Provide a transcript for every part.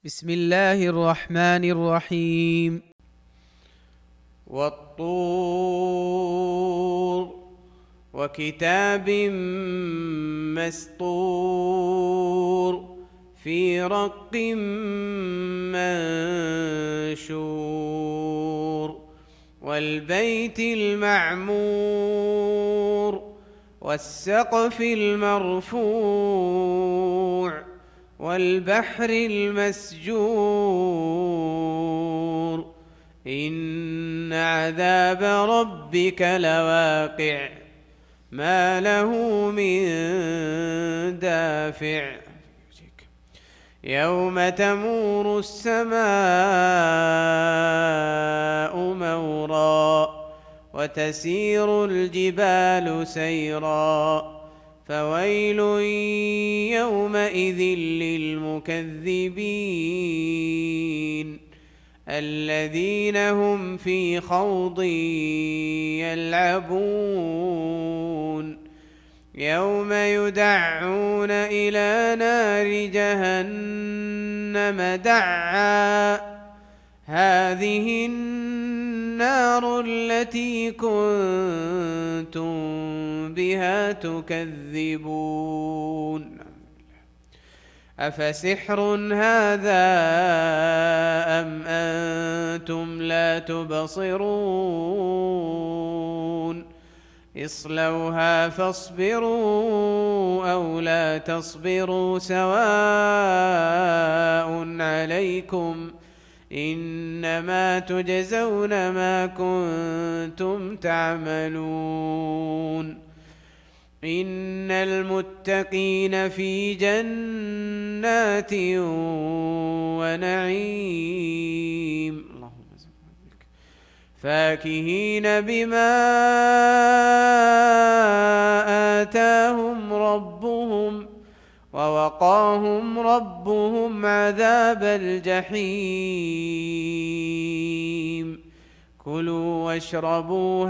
بسم الله الرحمن الرحيم. والطور وكتاب مسطور في رق منشور والبيت المعمور والسقف المرفوع والبحر المسجور إن عذاب ربك لواقع ما له من دافع يوم تمور السماء مورا وتسير الجبال سيرا فويل يومئذ للمكذبين الذين هم في خوض يلعبون يوم يدعون إلى نار جهنم دعا هذه النار التي كنتم بها تكذبون أفسحر هذا أم أنتم لا تبصرون اصلوها فاصبروا أو لا تصبروا سواء عليكم إنما تجزون ما كنتم تعملون إن المتقين في جنات ونعيم فاكهين بما آتاهم ربهم ووقاهم ربهم عذاب الجحيم كلوا واشربوا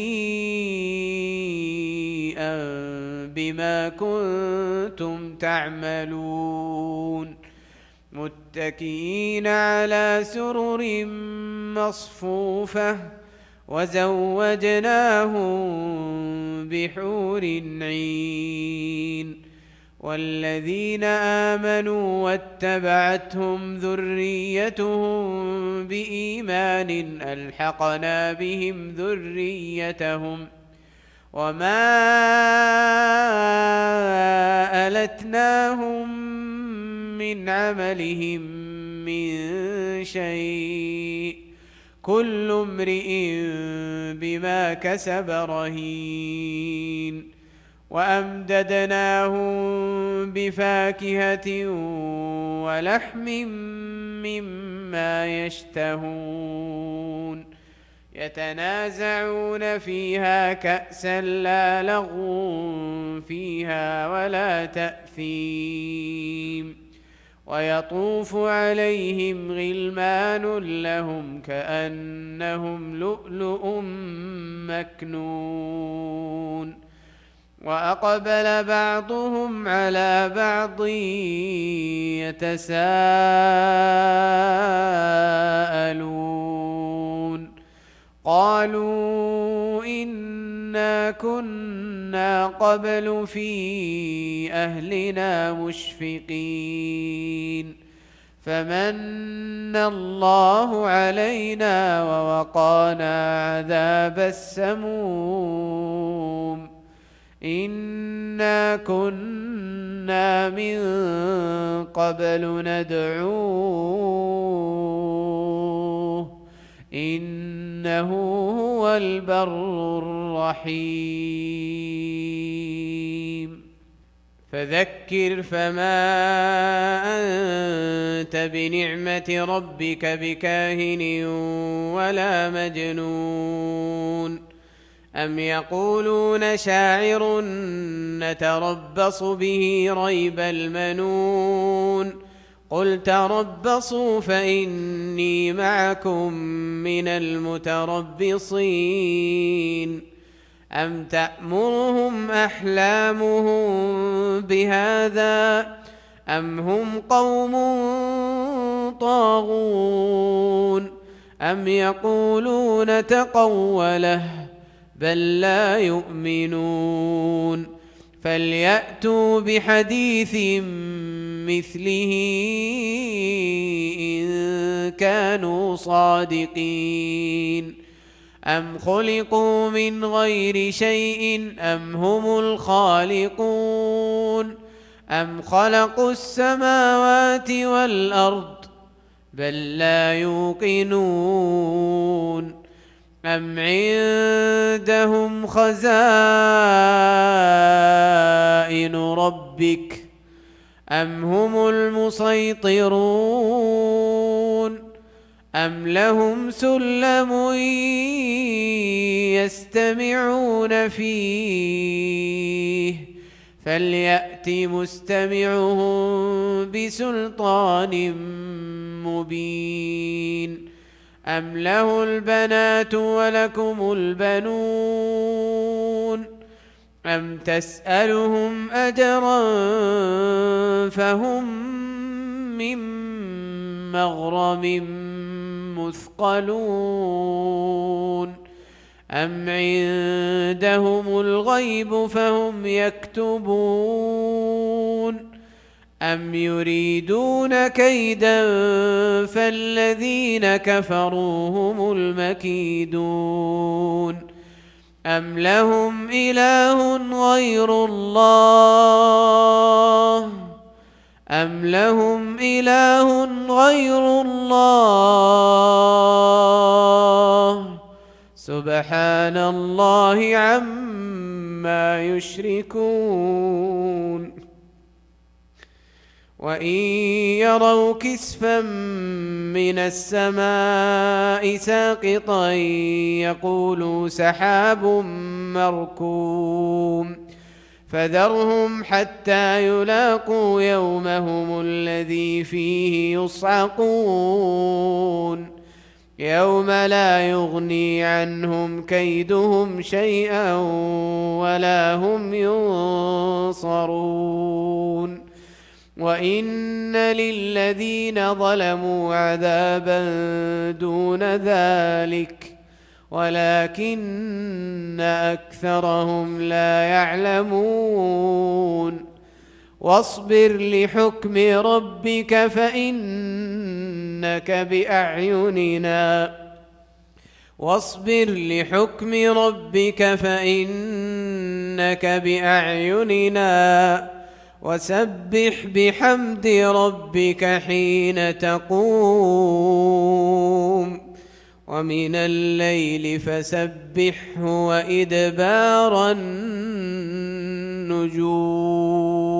هنيئا بما كنتم تعملون متكئين على سرر مصفوفة وزوجناهم بحور عين والذين آمنوا واتبعتهم ذريتهم بإيمان ألحقنا بهم ذريتهم وما ألتناهم من عملهم من شيء كل امرئ بما كسب رهين وأمددناهم بفاكهة ولحم مما يشتهون يتنازعون فيها كأسا لا لغو فيها ولا تأثيم ويطوف عليهم غلمان لهم كأنهم لؤلؤ مكنون وأقبل بعضهم على بعض يتساءلون قالوا إنا كنا قبل في أهلنا مشفقين فمن الله علينا ووقانا عذاب السموم إنا كنا من قبل ندعوه إنه هو البر الرحيم فذكر فما أنت بنعمة ربك بكاهن ولا مجنون أم يقولون شاعر نتربص به ريب المنون قل تربصوا فإني معكم من المتربصين أم تأمرهم أحلامهم بهذا أم هم قوم طاغون أم يقولون تقوله بل لا يؤمنون فليأتوا بحديث مثله إن كانوا صادقين أم خلقوا من غير شيء أم هم الخالقون أم خلقوا السماوات والأرض بل لا يوقنون أم عندهم خزائن ربك أم هم المسيطرون أم لهم سلم يستمعون فيه فليأت مستمعهم بسلطان مبين أم له البنات ولكم البنون أم تسألهم أجرا فهم من مغرم مثقلون أم عندهم الغيب فهم يكتبون أم يريدون كيدا فالذين كفروا هم المكيدون أم لهم إله غير الله أم لهم إله غير الله سبحان الله عما يشركون وإن يروا كسفا من السماء ساقطا يقولوا سحاب مركوم فذرهم حتى يلاقوا يومهم الذي فيه يصعقون يوم لا يغني عنهم كيدهم شيئا ولا هم ينصرون وإن للذين ظلموا عذابا دون ذلك ولكن أكثرهم لا يعلمون واصبر لحكم ربك فإنك بأعيننا وسبح بحمد ربك حين تقوم ومن الليل فسبحه وإدبار النجوم